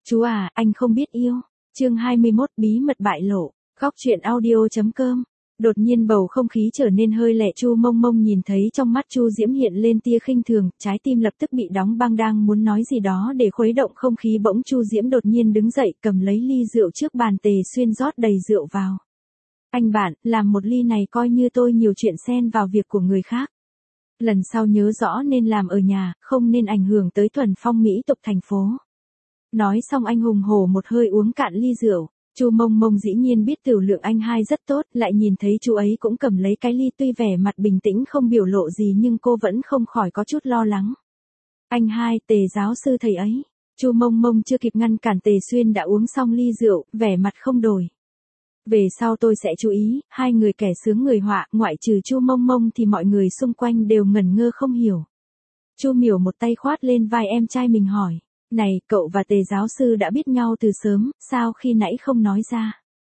Chú à, anh không biết yêu. Chương 21 bí mật bại lộ. Góc truyện audio.com. Đột nhiên bầu không khí trở nên hơi lẹ, Chu Mông Mông nhìn thấy trong mắt Chu Diễm hiện lên tia khinh thường, trái tim lập tức bị đóng băng, đang muốn nói gì đó để khuấy động không khí, bỗng Chu Diễm đột nhiên đứng dậy, cầm lấy ly rượu trước bàn. Tề Xuyên rót đầy rượu vào. Anh bạn, làm một ly này coi như tôi nhiều chuyện xen vào việc của người khác. Lần sau nhớ rõ nên làm ở nhà, không nên ảnh hưởng tới thuần phong mỹ tục thành phố. Nói xong anh hùng hổ một hơi uống cạn ly rượu. Chu Mông Mông dĩ nhiên biết tiểu lượng anh hai rất tốt, lại nhìn thấy chú ấy cũng cầm lấy cái ly, tuy vẻ mặt bình tĩnh không biểu lộ gì nhưng cô vẫn không khỏi có chút lo lắng. Anh hai, Tề giáo sư thầy ấy. Chu Mông Mông chưa kịp ngăn cản, Tề Xuyên đã uống xong ly rượu, vẻ mặt không đổi. Về sau tôi sẽ chú ý. Hai người kẻ sướng người họa, ngoại trừ Chu Mông Mông thì mọi người xung quanh đều ngẩn ngơ không hiểu. Chu Miểu một tay khoát lên vai em trai mình hỏi. Này, cậu và Tề giáo sư đã biết nhau từ sớm, sao khi nãy không nói ra?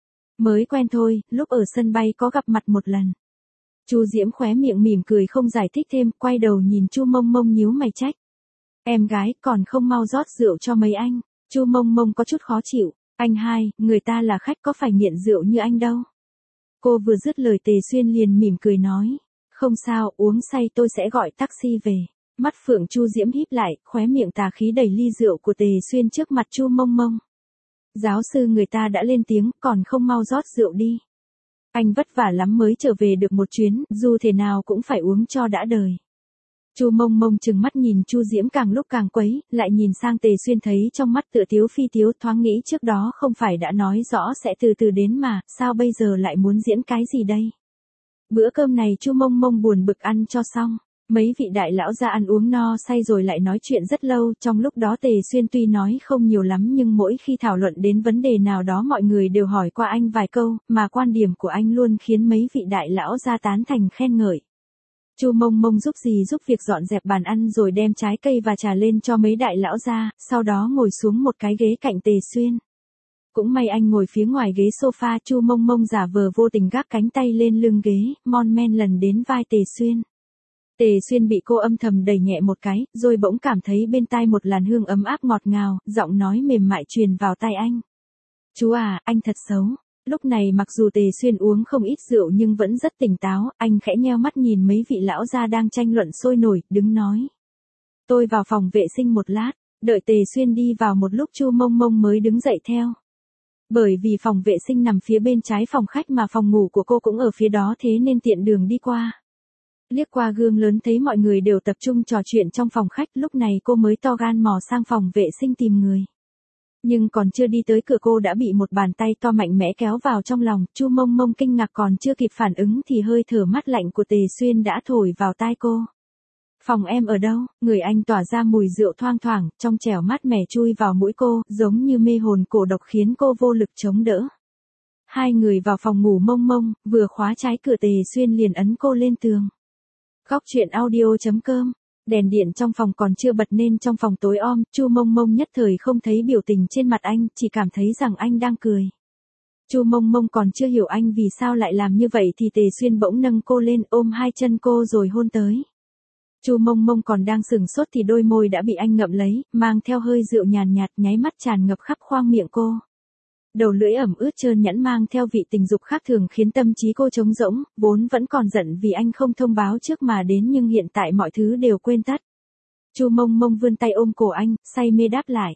Mới quen thôi, lúc ở sân bay có gặp mặt một lần. Chu Diễm khóe miệng mỉm cười không giải thích thêm, quay đầu nhìn Chu Mông Mông nhíu mày trách. Em gái, còn không mau rót rượu cho mấy anh. Chu Mông Mông có chút khó chịu. Anh hai, người ta là khách có phải nghiện rượu như anh đâu. Cô vừa dứt lời, Tề Xuyên liền mỉm cười nói. Không sao, uống say tôi sẽ gọi taxi về. Mắt phượng Chu Diễm híp lại, khóe miệng tà khí đẩy ly rượu của Tề Xuyên trước mặt Chu Mông Mông. Giáo sư người ta đã lên tiếng, còn không mau rót rượu đi. Anh vất vả lắm mới trở về được một chuyến, dù thế nào cũng phải uống cho đã đời. Chu Mông Mông trừng mắt nhìn Chu Diễm càng lúc càng quấy, lại nhìn sang Tề Xuyên thấy trong mắt tựa tiếu phi tiếu, thoáng nghĩ trước đó không phải đã nói rõ sẽ từ từ đến mà, sao bây giờ lại muốn diễn cái gì đây? Bữa cơm này Chu Mông Mông buồn bực ăn cho xong. Mấy vị đại lão ra ăn uống no say rồi lại nói chuyện rất lâu, trong lúc đó Tề Xuyên tuy nói không nhiều lắm nhưng mỗi khi thảo luận đến vấn đề nào đó mọi người đều hỏi qua anh vài câu, mà quan điểm của anh luôn khiến mấy vị đại lão ra tán thành khen ngợi. Chu Mông Mông giúp gì giúp việc dọn dẹp bàn ăn rồi đem trái cây và trà lên cho mấy đại lão ra, sau đó ngồi xuống một cái ghế cạnh Tề Xuyên. Cũng may anh ngồi phía ngoài ghế sofa, Chu Mông Mông giả vờ vô tình gác cánh tay lên lưng ghế, mon men lần đến vai Tề Xuyên. Tề Xuyên bị cô âm thầm đẩy nhẹ một cái, rồi bỗng cảm thấy bên tai một làn hương ấm áp ngọt ngào, giọng nói mềm mại truyền vào tai anh. Chú à, anh thật xấu. Lúc này mặc dù Tề Xuyên uống không ít rượu nhưng vẫn rất tỉnh táo, anh khẽ nheo mắt nhìn mấy vị lão gia đang tranh luận sôi nổi, đứng nói. Tôi vào phòng vệ sinh một lát, đợi Tề Xuyên đi vào một lúc Chu Mông Mông mới đứng dậy theo. Bởi vì phòng vệ sinh nằm phía bên trái phòng khách mà phòng ngủ của cô cũng ở phía đó, thế nên tiện đường đi qua. Liếc qua gương lớn thấy mọi người đều tập trung trò chuyện trong phòng khách, lúc này cô mới to gan mò sang phòng vệ sinh tìm người. Nhưng còn chưa đi tới cửa cô đã bị một bàn tay to mạnh mẽ kéo vào trong lòng, Chu Mông Mông kinh ngạc còn chưa kịp phản ứng thì hơi thở mát lạnh của Tề Xuyên đã thổi vào tai cô. Phòng em ở đâu? Người anh tỏa ra mùi rượu thoang thoảng, trong trẻo mát mẻ chui vào mũi cô, giống như mê hồn cổ độc khiến cô vô lực chống đỡ. Hai người vào phòng ngủ Mông Mông, vừa khóa trái cửa Tề Xuyên liền ấn cô lên tường. Góc truyện audio.com. Đèn điện trong phòng còn chưa bật nên trong phòng tối om, Chu Mông Mông nhất thời không thấy biểu tình trên mặt anh, chỉ cảm thấy rằng anh đang cười. Chu Mông Mông còn chưa hiểu anh vì sao lại làm như vậy thì Tề Xuyên bỗng nâng cô lên, ôm hai chân cô rồi hôn tới. Chu Mông Mông còn đang sửng sốt thì đôi môi đã bị anh ngậm lấy, mang theo hơi rượu nhàn nhạt, nháy mắt tràn ngập khắp khoang miệng cô. Đầu lưỡi ẩm ướt trơn nhẵn mang theo vị tình dục khác thường khiến tâm trí cô trống rỗng, vốn vẫn còn giận vì anh không thông báo trước mà đến nhưng hiện tại mọi thứ đều quên tắt. Chu Mông Mông vươn tay ôm cổ anh, say mê đáp lại.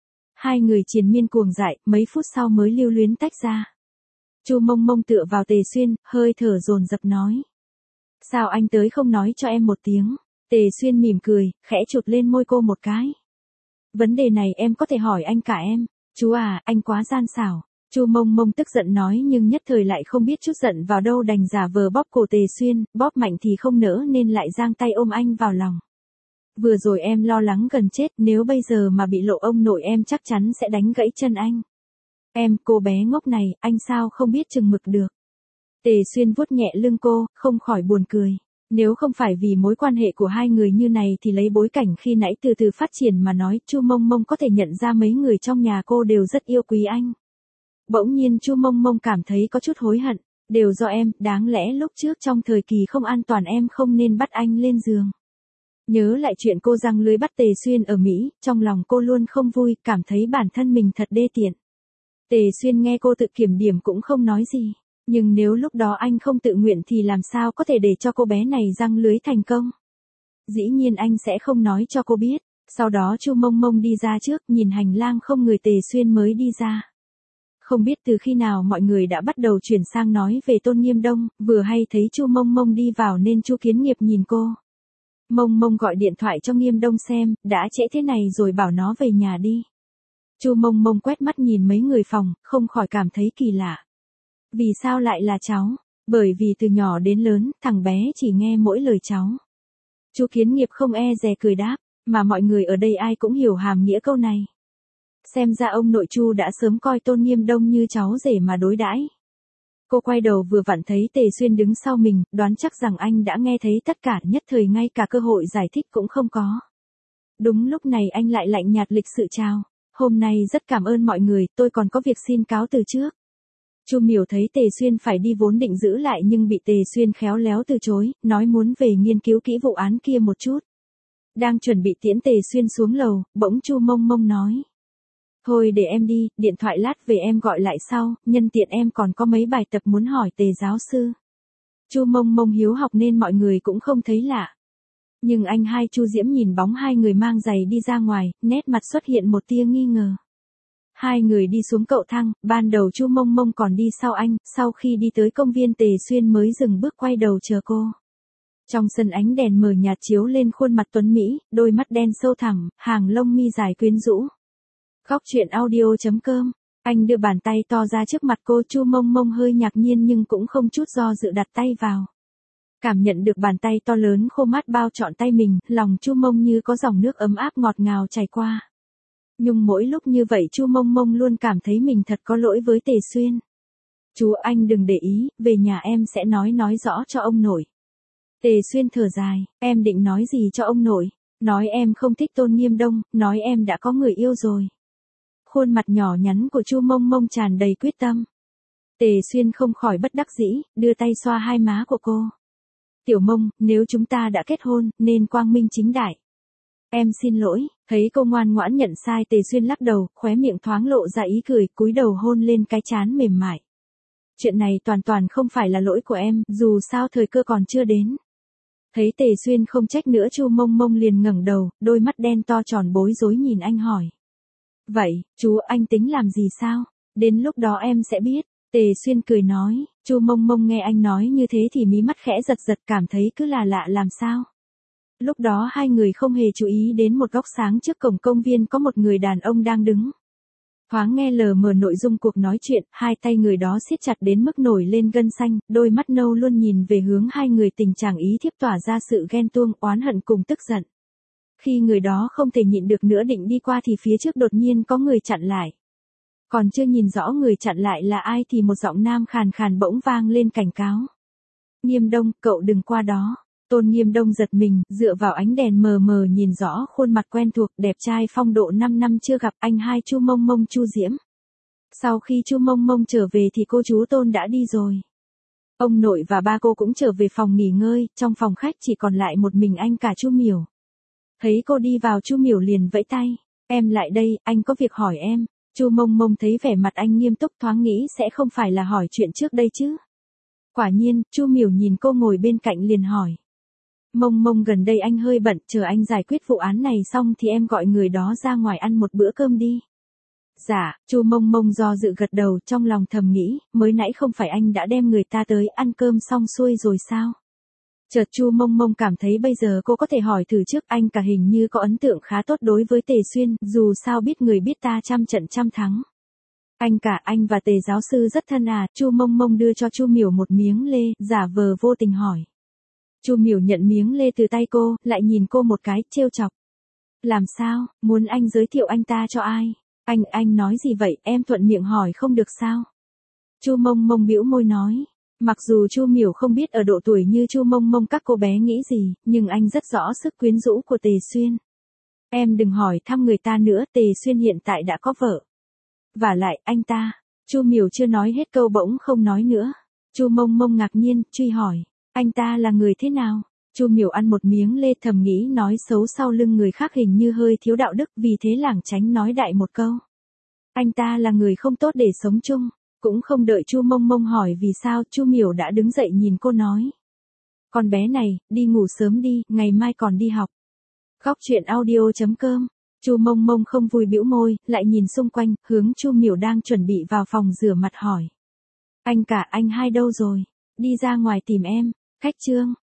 Hai người triền miên cuồng dại, mấy phút sau mới lưu luyến tách ra. Chu Mông Mông tựa vào Tề Xuyên, hơi thở dồn dập nói. Sao anh tới không nói cho em một tiếng? Tề Xuyên mỉm cười, khẽ chụp lên môi cô một cái. Vấn đề này em có thể hỏi anh cả em. Chú à, anh quá gian xảo. Chu Mông Mông tức giận nói nhưng nhất thời lại không biết chút giận vào đâu, đành giả vờ bóp cổ Tề Xuyên, bóp mạnh thì không nỡ nên lại giang tay ôm anh vào lòng. Vừa rồi em lo lắng gần chết, nếu bây giờ mà bị lộ ông nội em chắc chắn sẽ đánh gãy chân anh. Em, cô bé ngốc này, anh sao không biết chừng mực được. Tề Xuyên vuốt nhẹ lưng cô, không khỏi buồn cười. Nếu không phải vì mối quan hệ của hai người như này thì lấy bối cảnh khi nãy từ từ phát triển mà nói, Chu Mông Mông có thể nhận ra mấy người trong nhà cô đều rất yêu quý anh. Bỗng nhiên Chu Mông Mông cảm thấy có chút hối hận, đều do em, đáng lẽ lúc trước trong thời kỳ không an toàn em không nên bắt anh lên giường. Nhớ lại chuyện cô giăng lưới bắt Tề Xuyên ở Mỹ, trong lòng cô luôn không vui, cảm thấy bản thân mình thật đê tiện. Tề Xuyên nghe cô tự kiểm điểm cũng không nói gì. Nhưng nếu lúc đó anh không tự nguyện thì làm sao có thể để cho cô bé này giăng lưới thành công? Dĩ nhiên anh sẽ không nói cho cô biết. Sau đó Chu Mông Mông đi ra trước, nhìn hành lang không người, Tề Xuyên mới đi ra. Không biết từ khi nào mọi người đã bắt đầu chuyển sang nói về Tôn Nghiêm Đông, vừa hay thấy Chu Mông Mông đi vào nên Chu Kiến Nghiệp nhìn cô. Mông Mông gọi điện thoại cho Nghiêm Đông xem, đã trễ thế này rồi bảo nó về nhà đi. Chu Mông Mông quét mắt nhìn mấy người phòng, không khỏi cảm thấy kỳ lạ. Vì sao lại là cháu? Bởi vì từ nhỏ đến lớn, thằng bé chỉ nghe mỗi lời cháu. Chu Kiến Nghiệp không e dè cười đáp, mà mọi người ở đây ai cũng hiểu hàm nghĩa câu này. Xem ra ông nội Chu đã sớm coi Tôn Nghiêm Đông như cháu rể mà đối đãi. Cô quay đầu vừa vặn thấy Tề Xuyên đứng sau mình, đoán chắc rằng anh đã nghe thấy tất cả, nhất thời ngay cả cơ hội giải thích cũng không có. Đúng lúc này anh lại lạnh nhạt lịch sự chào. Hôm nay rất cảm ơn mọi người, tôi còn có việc xin cáo từ trước. Chu Miểu thấy Tề Xuyên phải đi vốn định giữ lại nhưng bị Tề Xuyên khéo léo từ chối, nói muốn về nghiên cứu kỹ vụ án kia một chút. Đang chuẩn bị tiễn Tề Xuyên xuống lầu, bỗng Chu Mông Mông nói. Thôi để em đi, điện thoại lát về em gọi lại sau, nhân tiện em còn có mấy bài tập muốn hỏi Tề giáo sư. Chu Mông Mông hiếu học nên mọi người cũng không thấy lạ. Nhưng anh hai Chu Diễm nhìn bóng hai người mang giày đi ra ngoài, nét mặt xuất hiện một tia nghi ngờ. Hai người đi xuống cầu thang, ban đầu Chu Mông Mông còn đi sau anh, sau khi đi tới công viên Tề Xuyên mới dừng bước quay đầu chờ cô. Trong sân ánh đèn mờ nhạt chiếu lên khuôn mặt tuấn Mỹ, đôi mắt đen sâu thẳm, hàng lông mi dài quyến rũ. Góc truyện audio.com, anh đưa bàn tay to ra trước mặt cô. Chu Mông Mông hơi ngạc nhiên nhưng cũng không chút do dự đặt tay vào. Cảm nhận được bàn tay to lớn khô mát bao trọn tay mình, lòng Chu Mông như có dòng nước ấm áp ngọt ngào chảy qua. Nhưng mỗi lúc như vậy Chu Mông Mông luôn cảm thấy mình thật có lỗi với Tề Xuyên. Chú anh đừng để ý, về nhà em sẽ nói rõ cho ông nội. Tề Xuyên thở dài, em định nói gì cho ông nội? Nói em không thích Tôn Nghiêm Đông, nói em đã có người yêu rồi. Khuôn mặt nhỏ nhắn của Chu Mông Mông tràn đầy quyết tâm. Tề Xuyên không khỏi bất đắc dĩ, đưa tay xoa hai má của cô. Tiểu Mông, nếu chúng ta đã kết hôn, nên quang minh chính đại. Em xin lỗi, thấy cô ngoan ngoãn nhận sai, Tề Xuyên lắc đầu, khóe miệng thoáng lộ ra ý cười, cúi đầu hôn lên cái trán mềm mại. Chuyện này toàn không phải là lỗi của em, dù sao thời cơ còn chưa đến. Thấy Tề Xuyên không trách nữa, Chu Mông Mông liền ngẩng đầu, đôi mắt đen to tròn bối rối nhìn anh hỏi. Vậy, chú anh tính làm gì sao? Đến lúc đó em sẽ biết. Tề Xuyên cười nói. Chu Mông Mông nghe anh nói như thế thì mí mắt khẽ giật giật, cảm thấy cứ là lạ làm sao. Lúc đó hai người không hề chú ý đến một góc sáng trước cổng công viên có một người đàn ông đang đứng. Thoáng nghe lờ mờ nội dung cuộc nói chuyện, hai tay người đó siết chặt đến mức nổi lên gân xanh, đôi mắt nâu luôn nhìn về hướng hai người, tình trạng ý thiếp tỏa ra sự ghen tuông, oán hận cùng tức giận. Khi người đó không thể nhịn được nữa định đi qua thì phía trước đột nhiên có người chặn lại. Còn chưa nhìn rõ người chặn lại là ai thì một giọng nam khàn khàn bỗng vang lên cảnh cáo. Nghiêm Đông, cậu đừng qua đó. Tôn Nghiêm Đông giật mình, dựa vào ánh đèn mờ mờ nhìn rõ khuôn mặt quen thuộc, đẹp trai phong độ 5 năm chưa gặp, anh hai Chu Mông Mông, Chu Diễm. Sau khi Chu Mông Mông trở về thì cô chú Tôn đã đi rồi. Ông nội và ba cô cũng trở về phòng nghỉ ngơi, trong phòng khách chỉ còn lại một mình anh cả Chu Miểu. Thấy cô đi vào, Chu Miểu liền vẫy tay. Em lại đây, anh có việc hỏi em. Chu Mông Mông thấy vẻ mặt anh nghiêm túc, thoáng nghĩ sẽ không phải là hỏi chuyện trước đây chứ. Quả nhiên, Chu Miểu nhìn cô ngồi bên cạnh liền hỏi. Mông Mông, gần đây anh hơi bận, chờ anh giải quyết vụ án này xong thì em gọi người đó ra ngoài ăn một bữa cơm đi. Dạ, Chu Mông Mông do dự gật đầu, trong lòng thầm nghĩ, mới nãy không phải anh đã đem người ta tới ăn cơm xong xuôi rồi sao? Chợt Chu Mông Mông cảm thấy bây giờ cô có thể hỏi thử trước, anh cả hình như có ấn tượng khá tốt đối với Tề Xuyên, dù sao biết người biết ta trăm trận trăm thắng. Anh cả, anh và Tề giáo sư rất thân à? Chu Mông Mông đưa cho Chu Miểu một miếng lê, giả vờ vô tình hỏi. Chu Miểu nhận miếng lê từ tay cô, lại nhìn cô một cái, trêu chọc. Làm sao, muốn anh giới thiệu anh ta cho ai? Anh nói gì vậy, em thuận miệng hỏi không được sao? Chu Mông Mông bĩu môi nói. Mặc dù Chu Miểu không biết ở độ tuổi như Chu Mông Mông các cô bé nghĩ gì, nhưng anh rất rõ sức quyến rũ của Tề Xuyên. Em đừng hỏi thăm người ta nữa, Tề Xuyên hiện tại đã có vợ. Vả lại, anh ta. Chu Miểu chưa nói hết câu bỗng không nói nữa. Chu Mông Mông ngạc nhiên, truy hỏi. Anh ta là người thế nào? Chu Miểu ăn một miếng lê thầm nghĩ nói xấu sau lưng người khác hình như hơi thiếu đạo đức, vì thế lảng tránh nói đại một câu. Anh ta là người không tốt để sống chung. Cũng không đợi Chu Mông Mông hỏi vì sao, Chu Miểu đã đứng dậy nhìn cô nói. Con bé này, đi ngủ sớm đi, ngày mai còn đi học. Góc truyện audio.com. Chu Mông Mông không vui bĩu môi, lại nhìn xung quanh, hướng Chu Miểu đang chuẩn bị vào phòng rửa mặt hỏi. Anh cả, anh hai đâu rồi? Đi ra ngoài tìm em. Khách Trương.